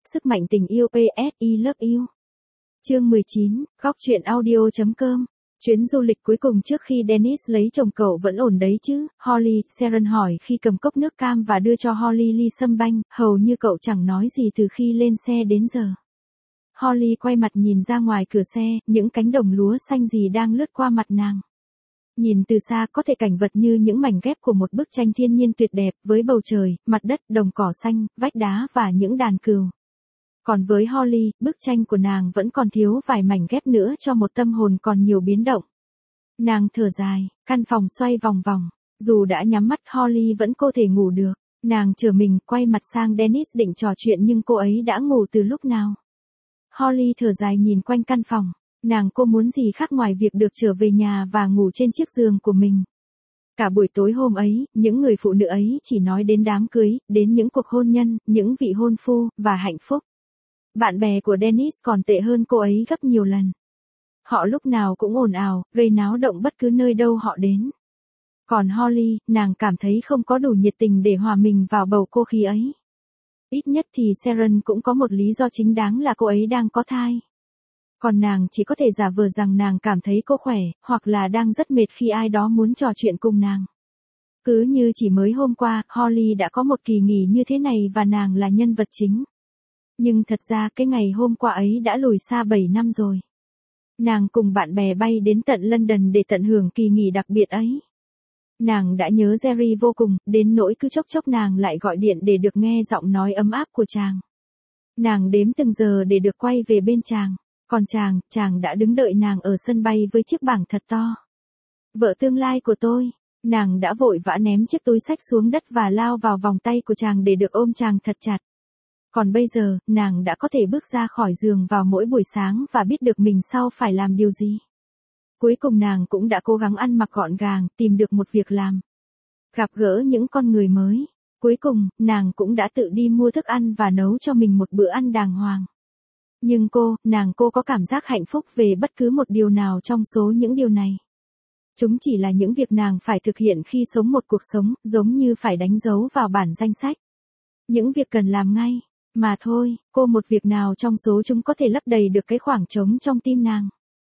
sức mạnh tình yêu PSI Love You. Chương 19, góc truyện audio.com. Chuyến du lịch cuối cùng trước khi Dennis lấy chồng cậu vẫn ổn đấy chứ? Holly, Sharon hỏi khi cầm cốc nước cam và đưa cho Holly ly sâm banh, hầu như cậu chẳng nói gì từ khi lên xe đến giờ. Holly quay mặt nhìn ra ngoài cửa xe, những cánh đồng lúa xanh gì đang lướt qua mặt nàng. Nhìn từ xa có thể cảnh vật như những mảnh ghép của một bức tranh thiên nhiên tuyệt đẹp với bầu trời, mặt đất, đồng cỏ xanh, vách đá và những đàn cừu. Còn với Holly, bức tranh của nàng vẫn còn thiếu vài mảnh ghép nữa cho một tâm hồn còn nhiều biến động. Nàng thở dài, căn phòng xoay vòng vòng. Dù đã nhắm mắt Holly vẫn không thể ngủ được. Nàng trở mình quay mặt sang Dennis định trò chuyện nhưng cô ấy đã ngủ từ lúc nào. Holly thở dài nhìn quanh căn phòng. Cô muốn gì khác ngoài việc được trở về nhà và ngủ trên chiếc giường của mình. Cả buổi tối hôm ấy, những người phụ nữ ấy chỉ nói đến đám cưới, đến những cuộc hôn nhân, những vị hôn phu, và hạnh phúc. Bạn bè của Dennis còn tệ hơn cô ấy gấp nhiều lần. Họ lúc nào cũng ồn ào, gây náo động bất cứ nơi đâu họ đến. Còn Holly, nàng cảm thấy không có đủ nhiệt tình để hòa mình vào bầu không khí ấy. Ít nhất thì Sharon cũng có một lý do chính đáng là cô ấy đang có thai. Còn nàng chỉ có thể giả vờ rằng nàng cảm thấy cô khỏe, hoặc là đang rất mệt khi ai đó muốn trò chuyện cùng nàng. Cứ như chỉ mới hôm qua, Holly đã có một kỳ nghỉ như thế này và nàng là nhân vật chính. Nhưng thật ra cái ngày hôm qua ấy đã lùi xa 7 năm rồi. Nàng cùng bạn bè bay đến tận London để tận hưởng kỳ nghỉ đặc biệt ấy. Nàng đã nhớ Jerry vô cùng, đến nỗi cứ chốc chốc nàng lại gọi điện để được nghe giọng nói ấm áp của chàng. Nàng đếm từng giờ để được quay về bên chàng. Còn chàng đã đứng đợi nàng ở sân bay với chiếc bảng thật to. Vợ tương lai của tôi. Nàng đã vội vã ném chiếc túi xách xuống đất và lao vào vòng tay của chàng để được ôm chàng thật chặt. Còn bây giờ, nàng đã có thể bước ra khỏi giường vào mỗi buổi sáng và biết được mình sau phải làm điều gì. Cuối cùng nàng cũng đã cố gắng ăn mặc gọn gàng, tìm được một việc làm. Gặp gỡ những con người mới. Cuối cùng, nàng cũng đã tự đi mua thức ăn và nấu cho mình một bữa ăn đàng hoàng. Nhưng cô có cảm giác hạnh phúc về bất cứ một điều nào trong số những điều này. Chúng chỉ là những việc nàng phải thực hiện khi sống một cuộc sống, giống như phải đánh dấu vào bản danh sách. Những việc cần làm ngay, mà thôi, một việc nào trong số chúng có thể lấp đầy được cái khoảng trống trong tim nàng.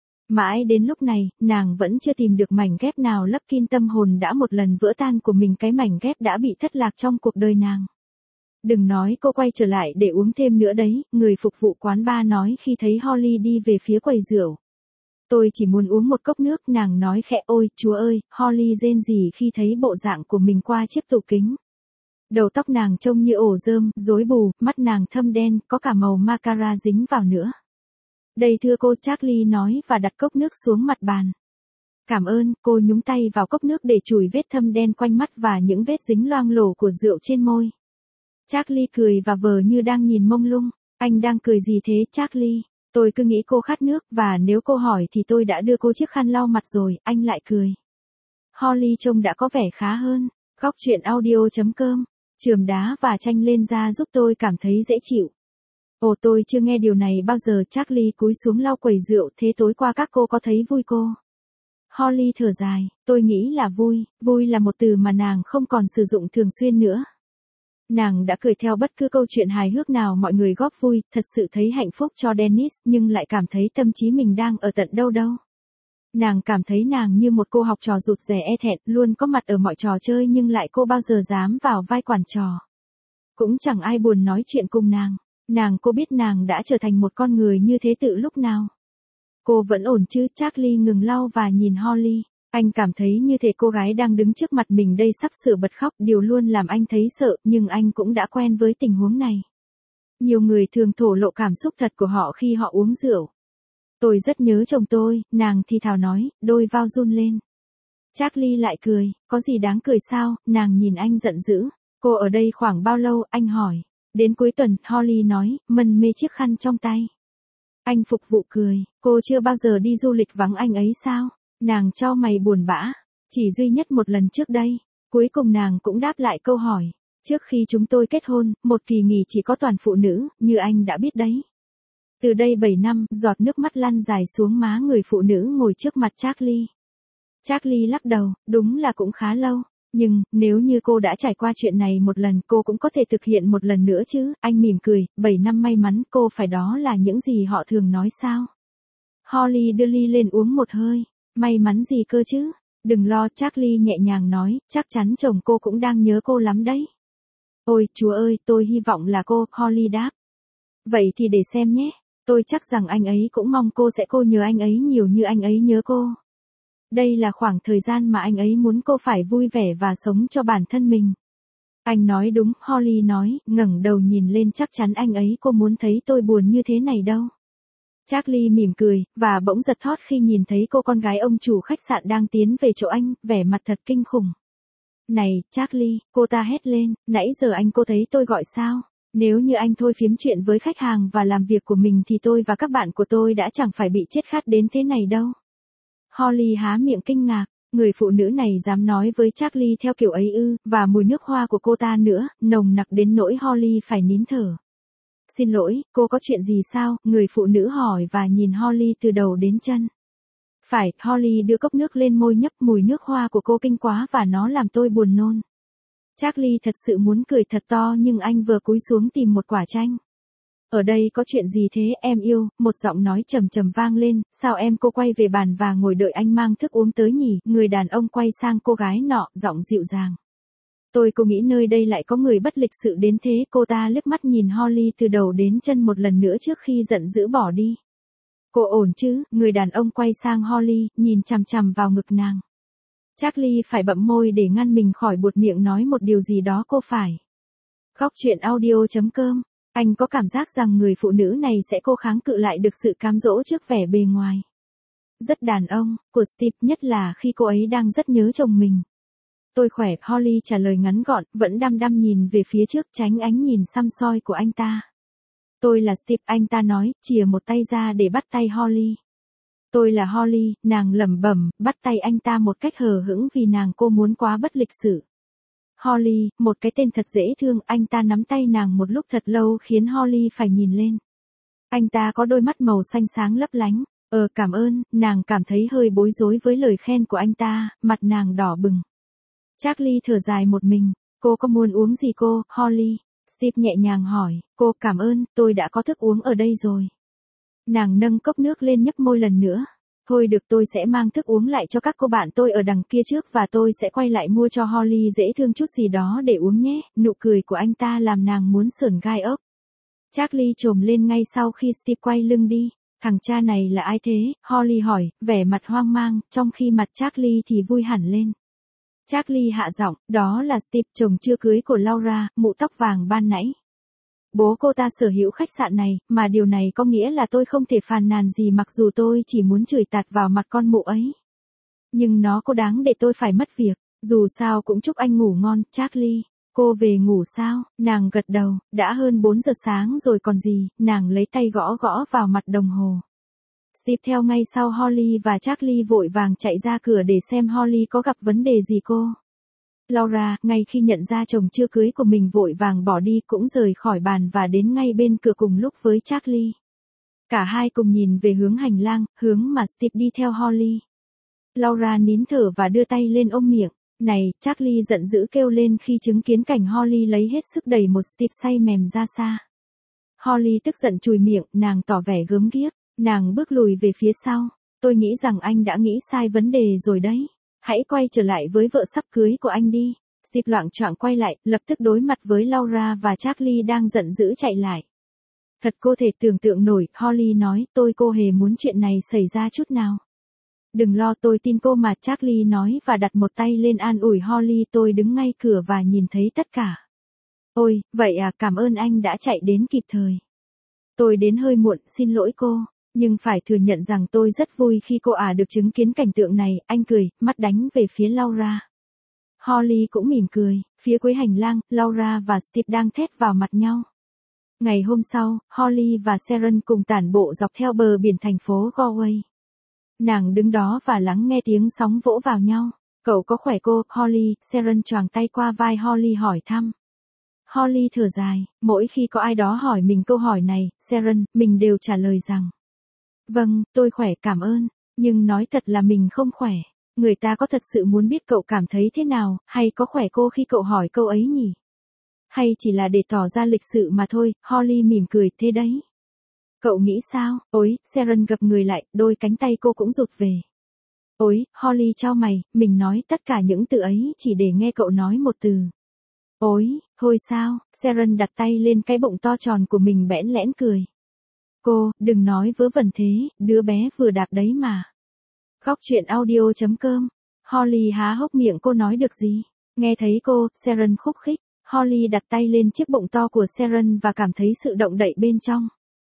Mãi đến lúc này, nàng vẫn chưa tìm được mảnh ghép nào lấp kín tâm hồn đã một lần vỡ tan của mình, cái mảnh ghép đã bị thất lạc trong cuộc đời nàng. Đừng nói cô quay trở lại để uống thêm nữa đấy, người phục vụ quán bar nói khi thấy Holly đi về phía quầy rượu. Tôi chỉ muốn uống một cốc nước, nàng nói khẽ. Ôi, Chúa ơi, Holly rên rỉ khi thấy bộ dạng của mình qua chiếc tủ kính. Đầu tóc nàng trông như ổ rơm, rối bù, mắt nàng thâm đen, có cả màu mascara dính vào nữa. Đây thưa cô, Charlie nói và đặt cốc nước xuống mặt bàn. Cảm ơn, cô nhúng tay vào cốc nước để chùi vết thâm đen quanh mắt và những vết dính loang lổ của rượu trên môi. Charlie cười và vờ như đang nhìn mông lung. Anh đang cười gì thế Charlie? Tôi cứ nghĩ cô khát nước và nếu cô hỏi thì tôi đã đưa cô chiếc khăn lau mặt rồi, anh lại cười. Holly trông đã có vẻ khá hơn. Góc truyện audio.com. Chườm đá và chanh lên da giúp tôi cảm thấy dễ chịu. Ồ, tôi chưa nghe điều này bao giờ. Charlie cúi xuống lau quầy rượu. Thế tối qua các cô có thấy vui cô? Holly thở dài. Tôi nghĩ là vui. Vui là một từ mà nàng không còn sử dụng thường xuyên nữa. Nàng đã cười theo bất cứ câu chuyện hài hước nào mọi người góp vui, thật sự thấy hạnh phúc cho Dennis, nhưng lại cảm thấy tâm trí mình đang ở tận đâu. Nàng cảm thấy nàng như một cô học trò rụt rè e thẹn, luôn có mặt ở mọi trò chơi nhưng lại cô bao giờ dám vào vai quản trò. Cũng chẳng ai buồn nói chuyện cùng nàng. Cô biết nàng đã trở thành một con người như thế từ lúc nào. Cô vẫn ổn chứ? Charlie ngừng lau và nhìn Holly. Anh cảm thấy như thể cô gái đang đứng trước mặt mình đây sắp sửa bật khóc, điều luôn làm anh thấy sợ, nhưng anh cũng đã quen với tình huống này. Nhiều người thường thổ lộ cảm xúc thật của họ khi họ uống rượu. Tôi rất nhớ chồng tôi, nàng thì thào nói, đôi vai run lên. Charlie lại cười, có gì đáng cười sao? Nàng nhìn anh giận dữ. Cô ở đây khoảng bao lâu? Anh hỏi. Đến cuối tuần, Holly nói, mân mê chiếc khăn trong tay. Anh phục vụ cười, cô chưa bao giờ đi du lịch vắng anh ấy sao? Nàng chau mày buồn bã. Chỉ duy nhất một lần trước đây. Cuối cùng nàng cũng đáp lại câu hỏi. Trước khi chúng tôi kết hôn, một kỳ nghỉ chỉ có toàn phụ nữ, như anh đã biết đấy. Từ đây 7 năm, giọt nước mắt lăn dài xuống má người phụ nữ ngồi trước mặt Charlie. Charlie lắc đầu, đúng là cũng khá lâu. Nhưng, nếu như cô đã trải qua chuyện này một lần cô cũng có thể thực hiện một lần nữa chứ, anh mỉm cười, 7 năm may mắn cô phải đó là những gì họ thường nói sao. Holly đưa ly lên uống một hơi, may mắn gì cơ chứ, đừng lo, Charlie nhẹ nhàng nói, chắc chắn chồng cô cũng đang nhớ cô lắm đấy. Ôi, Chúa ơi, tôi hy vọng là cô, Holly đáp. Vậy thì để xem nhé, tôi chắc rằng anh ấy cũng mong cô nhớ anh ấy nhiều như anh ấy nhớ cô. Đây là khoảng thời gian mà anh ấy muốn cô phải vui vẻ và sống cho bản thân mình. Anh nói đúng, Holly nói, ngẩng đầu nhìn lên, chắc chắn anh ấy cô muốn thấy tôi buồn như thế này đâu. Charlie mỉm cười, và bỗng giật thót khi nhìn thấy cô con gái ông chủ khách sạn đang tiến về chỗ anh, vẻ mặt thật kinh khủng. Này, Charlie, cô ta hét lên, nãy giờ anh cô thấy tôi gọi sao? Nếu như anh thôi phiếm chuyện với khách hàng và làm việc của mình thì tôi và các bạn của tôi đã chẳng phải bị chết khát đến thế này đâu. Holly há miệng kinh ngạc, người phụ nữ này dám nói với Charlie theo kiểu ấy ư, và mùi nước hoa của cô ta nữa, nồng nặc đến nỗi Holly phải nín thở. Xin lỗi, cô có chuyện gì sao? Người phụ nữ hỏi và nhìn Holly từ đầu đến chân. Phải, Holly đưa cốc nước lên môi nhấp, mùi nước hoa của cô kinh quá và nó làm tôi buồn nôn. Charlie thật sự muốn cười thật to nhưng anh vừa cúi xuống tìm một quả chanh. Ở đây có chuyện gì thế em yêu, một giọng nói trầm trầm vang lên, sao em cô quay về bàn và ngồi đợi anh mang thức uống tới nhỉ, người đàn ông quay sang cô gái nọ, giọng dịu dàng. Cô nghĩ nơi đây lại có người bất lịch sự đến thế, cô ta liếc mắt nhìn Holly từ đầu đến chân một lần nữa trước khi giận dữ bỏ đi. Cô ổn chứ, người đàn ông quay sang Holly, nhìn chằm chằm vào ngực nàng. Charlie phải bậm môi để ngăn mình khỏi buột miệng nói một điều gì đó cô phải. Góc truyện audio.com. Anh có cảm giác rằng người phụ nữ này sẽ cố kháng cự lại được sự cám dỗ trước vẻ bề ngoài rất đàn ông của Steve, nhất là khi cô ấy đang rất nhớ chồng mình. Tôi khỏe, Holly trả lời ngắn gọn, vẫn đăm đăm nhìn về phía trước tránh ánh nhìn săm soi của anh ta. Tôi là Steve, anh ta nói, chìa một tay ra để bắt tay Holly. Tôi là Holly, nàng lẩm bẩm, bắt tay anh ta một cách hờ hững vì cô muốn quá bất lịch sự. Holly, một cái tên thật dễ thương, anh ta nắm tay nàng một lúc thật lâu khiến Holly phải nhìn lên. Anh ta có đôi mắt màu xanh sáng lấp lánh. Cảm ơn, nàng cảm thấy hơi bối rối với lời khen của anh ta, mặt nàng đỏ bừng. Charlie thở dài một mình, cô có muốn uống gì cô, Holly? Steve nhẹ nhàng hỏi, cô cảm ơn, tôi đã có thức uống ở đây rồi. Nàng nâng cốc nước lên nhấp môi lần nữa. Thôi được, tôi sẽ mang thức uống lại cho các cô bạn tôi ở đằng kia trước và tôi sẽ quay lại mua cho Holly dễ thương chút gì đó để uống nhé. Nụ cười của anh ta làm nàng muốn sởn gai ốc. Charlie trồm lên ngay sau khi Steve quay lưng đi. Thằng cha này là ai thế? Holly hỏi, vẻ mặt hoang mang, trong khi mặt Charlie thì vui hẳn lên. Charlie hạ giọng, đó là Steve, chồng chưa cưới của Laura, mụ tóc vàng ban nãy. Bố cô ta sở hữu khách sạn này, mà điều này có nghĩa là tôi không thể phàn nàn gì mặc dù tôi chỉ muốn chửi tạt vào mặt con mụ ấy. Nhưng nó có đáng để tôi phải mất việc, dù sao cũng chúc anh ngủ ngon, Charlie. Cô về ngủ sao? Nàng gật đầu, đã hơn 4 giờ sáng rồi còn gì, nàng lấy tay gõ gõ vào mặt đồng hồ. Steve theo ngay sau Holly và Charlie vội vàng chạy ra cửa để xem Holly có gặp vấn đề gì cô. Laura, ngay khi nhận ra chồng chưa cưới của mình vội vàng bỏ đi cũng rời khỏi bàn và đến ngay bên cửa cùng lúc với Charlie. Cả hai cùng nhìn về hướng hành lang, hướng mà Steve đi theo Holly. Laura nín thở và đưa tay lên ôm miệng. Này, Charlie giận dữ kêu lên khi chứng kiến cảnh Holly lấy hết sức đẩy một Steve say mềm ra xa. Holly tức giận chùi miệng, nàng tỏ vẻ gớm ghiếc, nàng bước lùi về phía sau. Tôi nghĩ rằng anh đã nghĩ sai vấn đề rồi đấy. Hãy quay trở lại với vợ sắp cưới của anh đi. Steve loạng choạng quay lại, lập tức đối mặt với Laura và Charlie đang giận dữ chạy lại. Thật cô thể tưởng tượng nổi, Holly nói, cô hề muốn chuyện này xảy ra chút nào. Đừng lo, tôi tin cô mà, Charlie nói và đặt một tay lên an ủi Holly. Tôi đứng ngay cửa và nhìn thấy tất cả. Ôi, vậy à, cảm ơn anh đã chạy đến kịp thời. Tôi đến hơi muộn, xin lỗi cô. Nhưng phải thừa nhận rằng tôi rất vui khi cô được chứng kiến cảnh tượng này, anh cười, mắt đánh về phía Laura. Holly cũng mỉm cười, phía cuối hành lang, Laura và Steve đang thét vào mặt nhau. Ngày hôm sau, Holly và Sharon cùng tản bộ dọc theo bờ biển thành phố Galway. Nàng đứng đó và lắng nghe tiếng sóng vỗ vào nhau. Cậu có khỏe cô, Holly? Sharon choàng tay qua vai Holly hỏi thăm. Holly thở dài, mỗi khi có ai đó hỏi mình câu hỏi này, Sharon, mình đều trả lời rằng. Vâng, tôi khỏe cảm ơn, nhưng nói thật là mình không khỏe. Người ta có thật sự muốn biết cậu cảm thấy thế nào, hay có khỏe cô khi cậu hỏi câu ấy nhỉ? Hay chỉ là để tỏ ra lịch sự mà thôi, Holly mỉm cười, thế đấy. Cậu nghĩ sao? Ôi, Sharon gập người lại, đôi cánh tay cô cũng rụt về. Ôi, Holly chau mày, mình nói tất cả những từ ấy chỉ để nghe cậu nói một từ. Ôi, thôi sao, Sharon đặt tay lên cái bụng to tròn của mình bẽn lẽn cười. Cô, đừng nói vớ vẩn thế, đứa bé vừa đạp đấy mà. Góc chuyện audio.com. Holly há hốc miệng, cô nói được gì? Nghe thấy cô, Sharon khúc khích. Holly đặt tay lên chiếc bụng to của Sharon và cảm thấy sự động đậy bên trong.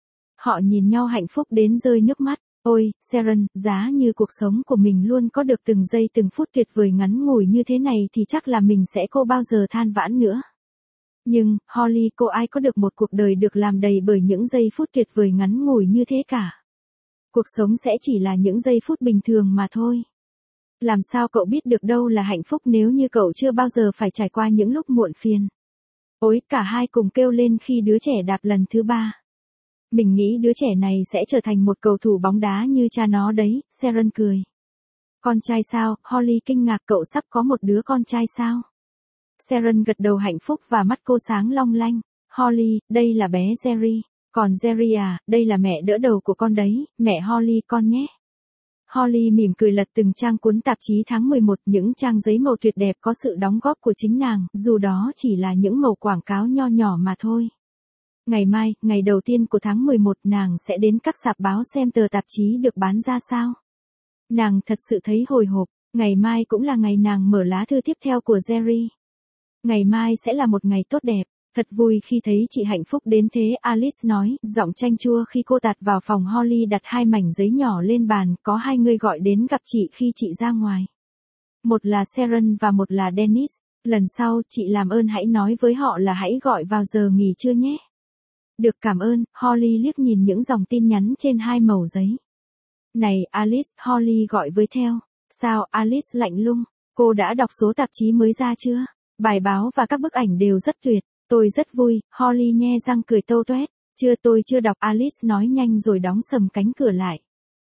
Họ nhìn nhau hạnh phúc đến rơi nước mắt. Ôi, Sharon, giá như cuộc sống của mình luôn có được từng giây từng phút tuyệt vời ngắn ngủi như thế này thì chắc là mình sẽ không bao giờ than vãn nữa. Nhưng, Holly, cô ai có được một cuộc đời được làm đầy bởi những giây phút tuyệt vời ngắn ngủi như thế cả. Cuộc sống sẽ chỉ là những giây phút bình thường mà thôi. Làm sao cậu biết được đâu là hạnh phúc nếu như cậu chưa bao giờ phải trải qua những lúc muộn phiền? Ôi, cả hai cùng kêu lên khi đứa trẻ đạp lần thứ 3. Mình nghĩ đứa trẻ này sẽ trở thành một cầu thủ bóng đá như cha nó đấy, Sharon cười. Con trai sao? Holly kinh ngạc, cậu sắp có một đứa con trai sao? Sharon gật đầu hạnh phúc và mắt cô sáng long lanh. Holly, đây là bé Jerry. Còn Jerry à, đây là mẹ đỡ đầu của con đấy, mẹ Holly con nhé. Holly mỉm cười lật từng trang cuốn tạp chí tháng 11, những trang giấy màu tuyệt đẹp có sự đóng góp của chính nàng, dù đó chỉ là những màu quảng cáo nho nhỏ mà thôi. Ngày mai, ngày đầu tiên của tháng 11, nàng sẽ đến các sạp báo xem tờ tạp chí được bán ra sao. Nàng thật sự thấy hồi hộp, ngày mai cũng là ngày nàng mở lá thư tiếp theo của Jerry. Ngày mai sẽ là một ngày tốt đẹp. Thật vui khi thấy chị hạnh phúc đến thế, Alice nói, giọng chanh chua khi cô tạt vào phòng. Holly đặt 2 mảnh giấy nhỏ lên bàn, có 2 người gọi đến gặp chị khi chị ra ngoài. Một là Sharon và một là Dennis. Lần sau, chị làm ơn hãy nói với họ là hãy gọi vào giờ nghỉ trưa nhé. Được, cảm ơn. Holly liếc nhìn những dòng tin nhắn trên 2 mẩu giấy. Này, Alice, Holly gọi với theo. Sao, Alice lạnh lùng. Cô đã đọc số tạp chí mới ra chưa? Bài báo và các bức ảnh đều rất tuyệt. Tôi rất vui, Holly nhe răng cười tâu toét. Chưa, tôi chưa đọc, Alice nói nhanh rồi đóng sầm cánh cửa lại.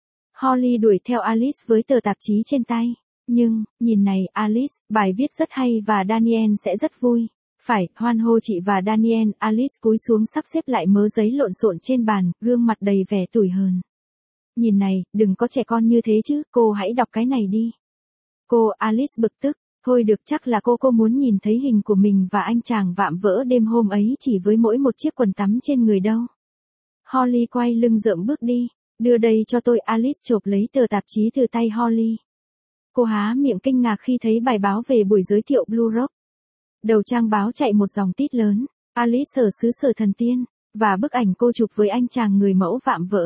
Holly đuổi theo Alice với tờ tạp chí trên tay. Nhưng, nhìn này, Alice, bài viết rất hay và Daniel sẽ rất vui. Phải, hoan hô chị và Daniel. Alice cúi xuống sắp xếp lại mớ giấy lộn xộn trên bàn, gương mặt đầy vẻ tủi hờn. Nhìn này, đừng có trẻ con như thế chứ, cô hãy đọc cái này đi. Cô, Alice bực tức. Thôi được, chắc là cô muốn nhìn thấy hình của mình và anh chàng vạm vỡ đêm hôm ấy chỉ với mỗi một chiếc quần tắm trên người đâu. Holly quay lưng rợm bước đi. Đưa đây cho tôi, Alice chộp lấy tờ tạp chí từ tay Holly. Cô há miệng kinh ngạc khi thấy bài báo về buổi giới thiệu Blue Rock. Đầu trang báo chạy một dòng tít lớn. Alice ở xứ sở thần tiên. Và bức ảnh cô chụp với anh chàng người mẫu vạm vỡ.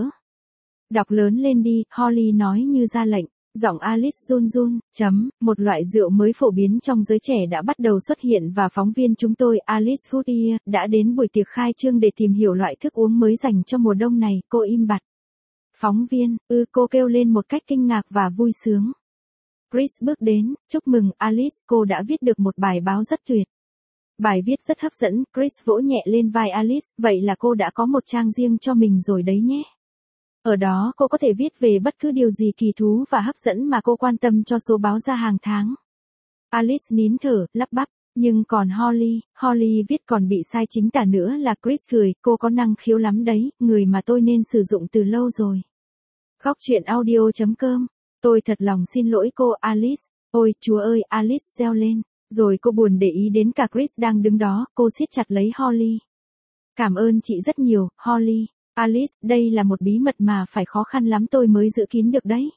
Đọc lớn lên đi, Holly nói như ra lệnh. Giọng Alice run run, một loại rượu mới phổ biến trong giới trẻ đã bắt đầu xuất hiện và phóng viên chúng tôi, Alice Goodyear, đã đến buổi tiệc khai trương để tìm hiểu loại thức uống mới dành cho mùa đông này, cô im bặt. Phóng viên, cô kêu lên một cách kinh ngạc và vui sướng. Chris bước đến, chúc mừng Alice, cô đã viết được một bài báo rất tuyệt. Bài viết rất hấp dẫn, Chris vỗ nhẹ lên vai Alice, vậy là cô đã có một trang riêng cho mình rồi đấy nhé. Ở đó cô có thể viết về bất cứ điều gì kỳ thú và hấp dẫn mà cô quan tâm cho số báo ra hàng tháng. Alice nín thở, lắp bắp, nhưng còn Holly viết còn bị sai chính tả nữa là Chris cười, cô có năng khiếu lắm đấy, người mà tôi nên sử dụng từ lâu rồi. Góc chuyện audio.com. Tôi thật lòng xin lỗi cô, Alice. Ôi, Chúa ơi, Alice reo lên. Rồi cô buồn để ý đến cả Chris đang đứng đó, cô siết chặt lấy Holly. Cảm ơn chị rất nhiều, Holly. Alice, đây là một bí mật mà phải khó khăn lắm tôi mới giữ kín được đấy.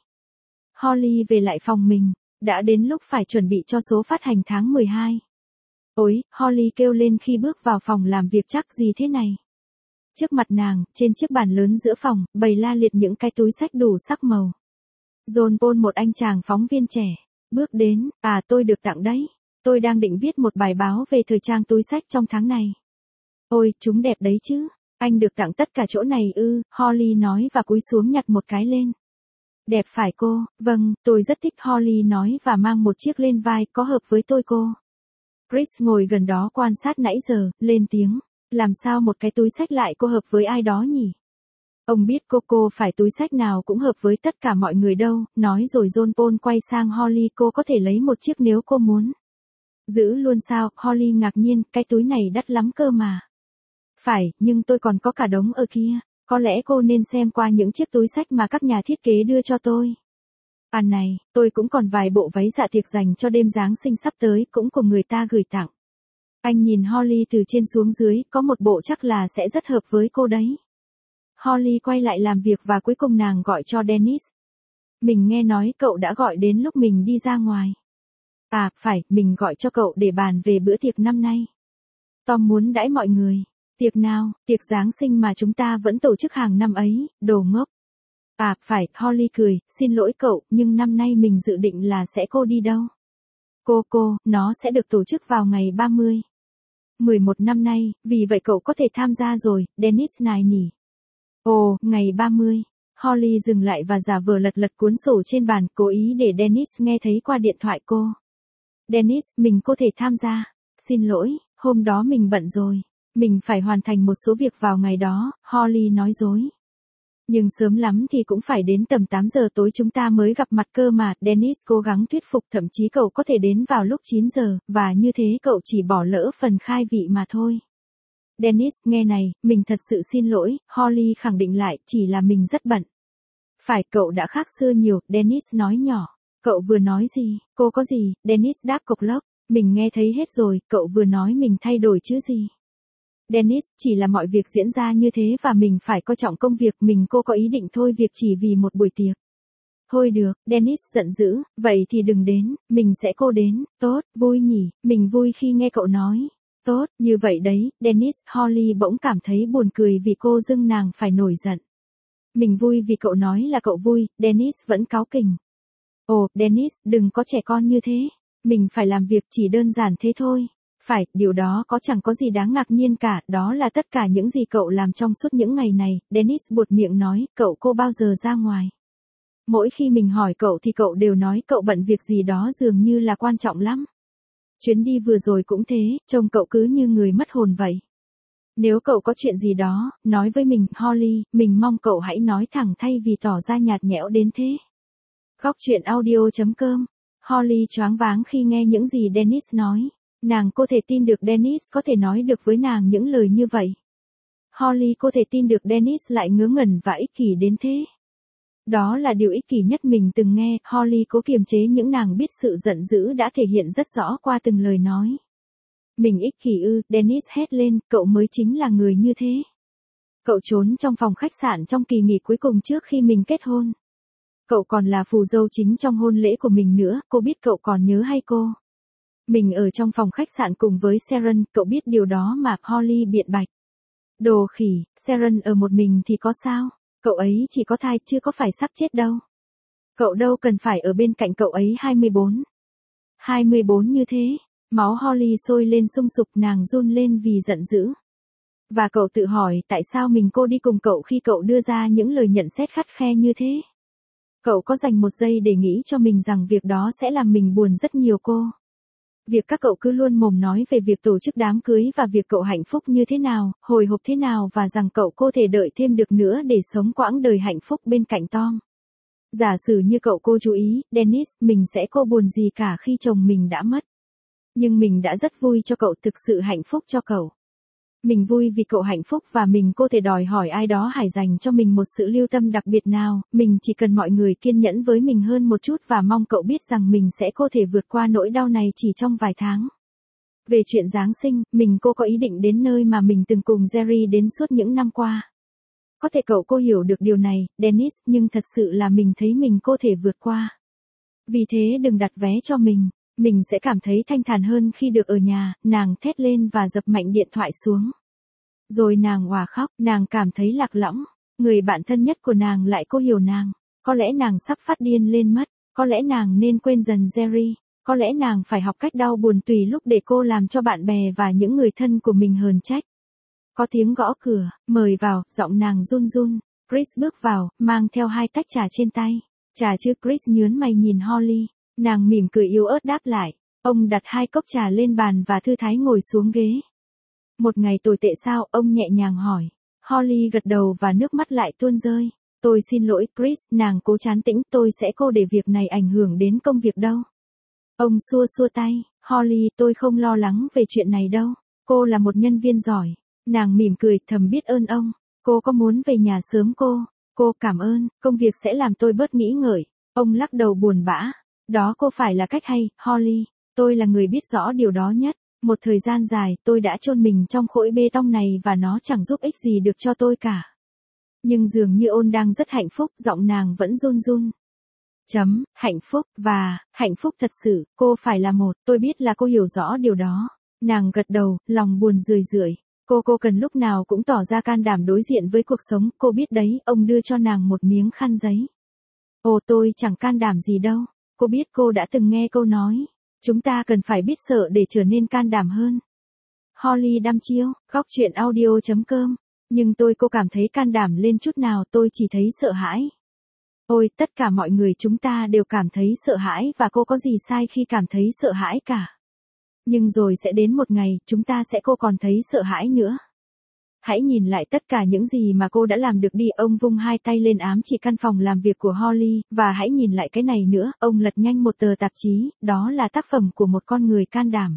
Holly về lại phòng mình, đã đến lúc phải chuẩn bị cho số phát hành tháng 12. Ôi, Holly kêu lên khi bước vào phòng làm việc, chắc gì thế này. Trước mặt nàng, trên chiếc bàn lớn giữa phòng, bày la liệt những cái túi xách đủ sắc màu. John Paul, một anh chàng phóng viên trẻ, bước đến, tôi được tặng đấy. Tôi đang định viết một bài báo về thời trang túi xách trong tháng này. Ôi, chúng đẹp đấy chứ. Anh được tặng tất cả chỗ này ư, Holly nói và cúi xuống nhặt một cái lên. Đẹp phải cô, vâng, tôi rất thích, Holly nói và mang một chiếc lên vai, có hợp với tôi cô. Chris ngồi gần đó quan sát nãy giờ, lên tiếng. Làm sao một cái túi xách lại cô hợp với ai đó nhỉ? Ông biết cô phải túi xách nào cũng hợp với tất cả mọi người đâu, nói rồi John Paul quay sang Holly, cô có thể lấy một chiếc nếu cô muốn. Giữ luôn sao? Holly ngạc nhiên, cái túi này đắt lắm cơ mà. Phải, nhưng tôi còn có cả đống ở kia. Có lẽ cô nên xem qua những chiếc túi xách mà các nhà thiết kế đưa cho tôi. À này, tôi cũng còn vài bộ váy dạ tiệc dành cho đêm Giáng sinh sắp tới, cũng của người ta gửi tặng. Anh nhìn Holly từ trên xuống dưới, có một bộ chắc là sẽ rất hợp với cô đấy. Holly quay lại làm việc và cuối cùng nàng gọi cho Dennis. Mình nghe nói cậu đã gọi đến lúc mình đi ra ngoài. À, phải, mình gọi cho cậu để bàn về bữa tiệc năm nay. Tom muốn đãi mọi người. Tiệc nào? Tiệc Giáng sinh mà chúng ta vẫn tổ chức hàng năm ấy, đồ ngốc. À, phải, Holly cười, xin lỗi cậu, nhưng năm nay mình dự định là sẽ cô đi đâu? Nó sẽ được tổ chức vào ngày 30/11 năm nay, vì vậy cậu có thể tham gia rồi, Dennis nài nỉ. Ồ, ngày 30. Holly dừng lại và giả vờ lật lật cuốn sổ trên bàn, cố ý để Dennis nghe thấy qua điện thoại cô. Dennis, mình có thể tham gia. Xin lỗi, hôm đó mình bận rồi. Mình phải hoàn thành một số việc vào ngày đó, Holly nói dối. Nhưng sớm lắm thì cũng phải đến tầm 8 giờ tối chúng ta mới gặp mặt cơ mà, Dennis cố gắng thuyết phục, thậm chí cậu có thể đến vào lúc 9 giờ, và như thế cậu chỉ bỏ lỡ phần khai vị mà thôi. Dennis, nghe này, mình thật sự xin lỗi, Holly khẳng định lại, chỉ là mình rất bận. Phải, cậu đã khác xưa nhiều, Dennis nói nhỏ. Cậu vừa nói gì? Cô có gì? Dennis đáp cộc lốc. Mình nghe thấy hết rồi, cậu vừa nói mình thay đổi chứ gì? Dennis, chỉ là mọi việc diễn ra như thế và mình phải coi trọng công việc, cô có ý định thôi việc chỉ vì một buổi tiệc. Thôi được, Dennis giận dữ, vậy thì đừng đến, mình sẽ cô đến, tốt, vui nhỉ, mình vui khi nghe cậu nói. Tốt, như vậy đấy, Dennis, Holly bỗng cảm thấy buồn cười vì cô dưng nàng phải nổi giận. Mình vui vì cậu nói là cậu vui, Dennis vẫn cáu kỉnh. Ồ, Dennis, đừng có trẻ con như thế. Mình phải làm việc chỉ đơn giản thế thôi. Phải, điều đó chẳng có gì đáng ngạc nhiên cả, đó là tất cả những gì cậu làm trong suốt những ngày này, Dennis buột miệng nói, cô bao giờ ra ngoài. Mỗi khi mình hỏi cậu thì cậu đều nói cậu bận việc gì đó dường như là quan trọng lắm. Chuyến đi vừa rồi cũng thế, trông cậu cứ như người mất hồn vậy. Nếu cậu có chuyện gì đó, nói với mình, Holly, mình mong cậu hãy nói thẳng thay vì tỏ ra nhạt nhẽo đến thế. Góc truyện audio.com. Holly choáng váng khi nghe những gì Dennis nói. Nàng có thể tin được Dennis có thể nói được với nàng những lời như vậy. Holly có thể tin được Dennis lại ngớ ngẩn và ích kỷ đến thế. Đó là điều ích kỷ nhất mình từng nghe, Holly cố kiềm chế những nàng biết sự giận dữ đã thể hiện rất rõ qua từng lời nói. Mình ích kỷ ư, Dennis hét lên, cậu mới chính là người như thế. Cậu trốn trong phòng khách sạn trong kỳ nghỉ cuối cùng trước khi mình kết hôn. Cậu còn là phù dâu chính trong hôn lễ của mình nữa, cô biết cậu còn nhớ hay cô? Mình ở trong phòng khách sạn cùng với Sharon, cậu biết điều đó mà, Holly biện bạch. Đồ khỉ, Sharon ở một mình thì có sao? Cậu ấy chỉ có thai chứ có phải sắp chết đâu. Cậu đâu cần phải ở bên cạnh cậu ấy 24 như thế. Máu Holly sôi lên sung sục, nàng run lên vì giận dữ. Và cậu tự hỏi tại sao cô đi cùng cậu khi cậu đưa ra những lời nhận xét khắt khe như thế. Cậu có dành một giây để nghĩ cho mình rằng việc đó sẽ làm mình buồn rất nhiều cô. Việc các cậu cứ luôn mồm nói về việc tổ chức đám cưới và việc cậu hạnh phúc như thế nào, hồi hộp thế nào và rằng cậu có thể đợi thêm được nữa để sống quãng đời hạnh phúc bên cạnh Tom. Giả sử như cậu chú ý, Dennis, mình sẽ buồn gì cả khi chồng mình đã mất. Nhưng mình đã rất vui cho cậu, thực sự hạnh phúc cho cậu. Mình vui vì cậu hạnh phúc và mình có thể đòi hỏi ai đó hãy dành cho mình một sự lưu tâm đặc biệt nào, mình chỉ cần mọi người kiên nhẫn với mình hơn một chút và mong cậu biết rằng mình sẽ có thể vượt qua nỗi đau này chỉ trong vài tháng. Về chuyện Giáng sinh, mình có ý định đến nơi mà mình từng cùng Jerry đến suốt những năm qua. Có thể cậu hiểu được điều này, Dennis, nhưng thật sự là mình thấy mình có thể vượt qua. Vì thế đừng đặt vé cho mình sẽ cảm thấy thanh thản hơn khi được ở nhà, nàng thét lên và dập mạnh điện thoại xuống. Rồi nàng òa khóc, nàng cảm thấy lạc lõng, người bạn thân nhất của nàng lại hiểu nàng. Có lẽ nàng sắp phát điên lên mất, có lẽ nàng nên quên dần Jerry, có lẽ nàng phải học cách đau buồn tùy lúc để cô làm cho bạn bè và những người thân của mình hờn trách. Có tiếng gõ cửa, mời vào, giọng nàng run run. Chris bước vào, mang theo 2 tách trà trên tay. Trà chứ? Chris nhớn mày nhìn Holly. Nàng mỉm cười yếu ớt đáp lại. Ông đặt 2 cốc trà lên bàn và thư thái ngồi xuống ghế. Một ngày tồi tệ sao? Ông nhẹ nhàng hỏi. Holly gật đầu và nước mắt lại tuôn rơi. Tôi xin lỗi Chris, nàng cố trấn tĩnh, tôi sẽ cô để việc này ảnh hưởng đến công việc đâu. Ông xua xua tay, Holly, tôi không lo lắng về chuyện này đâu. Cô là một nhân viên giỏi. Nàng mỉm cười, thầm biết ơn ông. Cô có muốn về nhà sớm cô? Cô cảm ơn, công việc sẽ làm tôi bớt nghĩ ngợi. Ông lắc đầu buồn bã. Đó có phải là cách hay, Holly. Tôi là người biết rõ điều đó nhất. Một thời gian dài tôi đã chôn mình trong khối bê tông này và nó chẳng giúp ích gì được cho tôi cả. Nhưng dường như ôn đang rất hạnh phúc, giọng nàng vẫn run run. Hạnh phúc, và, hạnh phúc thật sự, cô phải là một, tôi biết là cô hiểu rõ điều đó. Nàng gật đầu, lòng buồn rười rượi. Cô cần lúc nào cũng tỏ ra can đảm đối diện với cuộc sống, cô biết đấy, ông đưa cho nàng một miếng khăn giấy. Ồ, tôi chẳng can đảm gì đâu. Cô biết cô đã từng nghe câu nói. Chúng ta cần phải biết sợ để trở nên can đảm hơn. Holly đăm chiêu, góc chuyện audio.com. Nhưng cô cảm thấy can đảm lên chút nào, tôi chỉ thấy sợ hãi. Ôi, tất cả mọi người chúng ta đều cảm thấy sợ hãi và cô có gì sai khi cảm thấy sợ hãi cả. Nhưng rồi sẽ đến một ngày, chúng ta sẽ còn thấy sợ hãi nữa. Hãy nhìn lại tất cả những gì mà cô đã làm được đi. Ông vung hai tay lên ám chỉ căn phòng làm việc của Holly, và hãy nhìn lại cái này nữa. Ông lật nhanh một tờ tạp chí, đó là tác phẩm của một con người can đảm.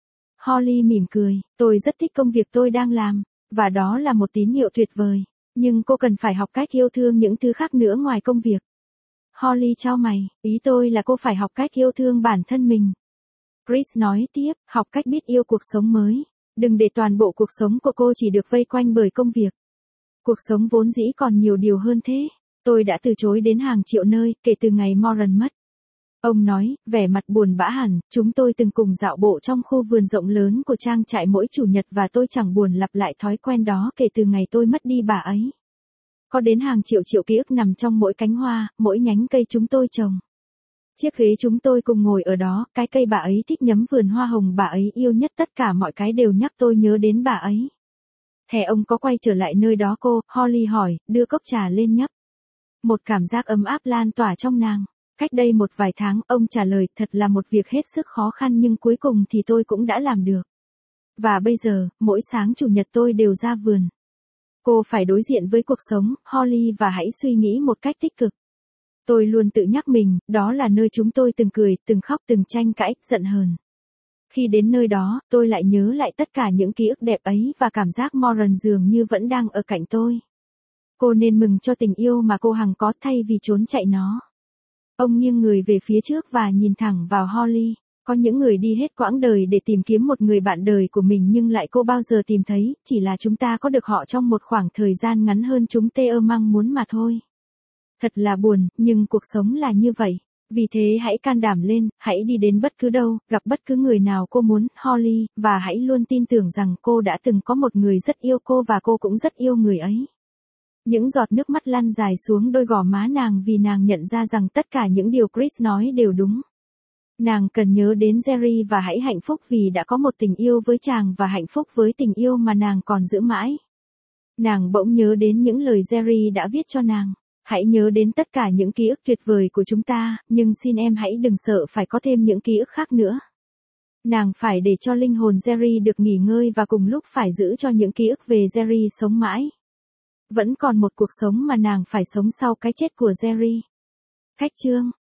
Holly mỉm cười, tôi rất thích công việc tôi đang làm, và đó là một tín hiệu tuyệt vời. Nhưng cô cần phải học cách yêu thương những thứ khác nữa ngoài công việc. Holly chau mày, ý tôi là cô phải học cách yêu thương bản thân mình. Chris nói tiếp, học cách biết yêu cuộc sống mới. Đừng để toàn bộ cuộc sống của cô chỉ được vây quanh bởi công việc. Cuộc sống vốn dĩ còn nhiều điều hơn thế. Tôi đã từ chối đến hàng triệu nơi, kể từ ngày Moran mất. Ông nói, vẻ mặt buồn bã hẳn, chúng tôi từng cùng dạo bộ trong khu vườn rộng lớn của trang trại mỗi chủ nhật và tôi chẳng buồn lặp lại thói quen đó kể từ ngày tôi mất đi bà ấy. Có đến hàng triệu ký ức nằm trong mỗi cánh hoa, mỗi nhánh cây chúng tôi trồng. Chiếc ghế chúng tôi cùng ngồi ở đó, cái cây bà ấy thích nhấm, vườn hoa hồng bà ấy yêu nhất, tất cả mọi cái đều nhắc tôi nhớ đến bà ấy. Hè ông có quay trở lại nơi đó cô? Holly hỏi, đưa cốc trà lên nhấp. Một cảm giác ấm áp lan tỏa trong nàng. Cách đây một vài tháng, ông trả lời, thật là một việc hết sức khó khăn nhưng cuối cùng thì tôi cũng đã làm được. Và bây giờ, mỗi sáng chủ nhật tôi đều ra vườn. Cô phải đối diện với cuộc sống, Holly, và hãy suy nghĩ một cách tích cực. Tôi luôn tự nhắc mình, đó là nơi chúng tôi từng cười, từng khóc, từng tranh cãi, giận hờn. Khi đến nơi đó, tôi lại nhớ lại tất cả những ký ức đẹp ấy và cảm giác Moran dường như vẫn đang ở cạnh tôi. Cô nên mừng cho tình yêu mà cô hằng có thay vì trốn chạy nó. Ông nghiêng người về phía trước và nhìn thẳng vào Holly. Có những người đi hết quãng đời để tìm kiếm một người bạn đời của mình nhưng lại cô bao giờ tìm thấy, chỉ là chúng ta có được họ trong một khoảng thời gian ngắn hơn chúng ta mong muốn mà thôi. Thật là buồn, nhưng cuộc sống là như vậy. Vì thế hãy can đảm lên, hãy đi đến bất cứ đâu, gặp bất cứ người nào cô muốn, Holly, và hãy luôn tin tưởng rằng cô đã từng có một người rất yêu cô và cô cũng rất yêu người ấy. Những giọt nước mắt lăn dài xuống đôi gò má nàng vì nàng nhận ra rằng tất cả những điều Chris nói đều đúng. Nàng cần nhớ đến Jerry và hãy hạnh phúc vì đã có một tình yêu với chàng và hạnh phúc với tình yêu mà nàng còn giữ mãi. Nàng bỗng nhớ đến những lời Jerry đã viết cho nàng. Hãy nhớ đến tất cả những ký ức tuyệt vời của chúng ta, nhưng xin em hãy đừng sợ phải có thêm những ký ức khác nữa. Nàng phải để cho linh hồn Jerry được nghỉ ngơi và cùng lúc phải giữ cho những ký ức về Jerry sống mãi. Vẫn còn một cuộc sống mà nàng phải sống sau cái chết của Jerry. Khách chương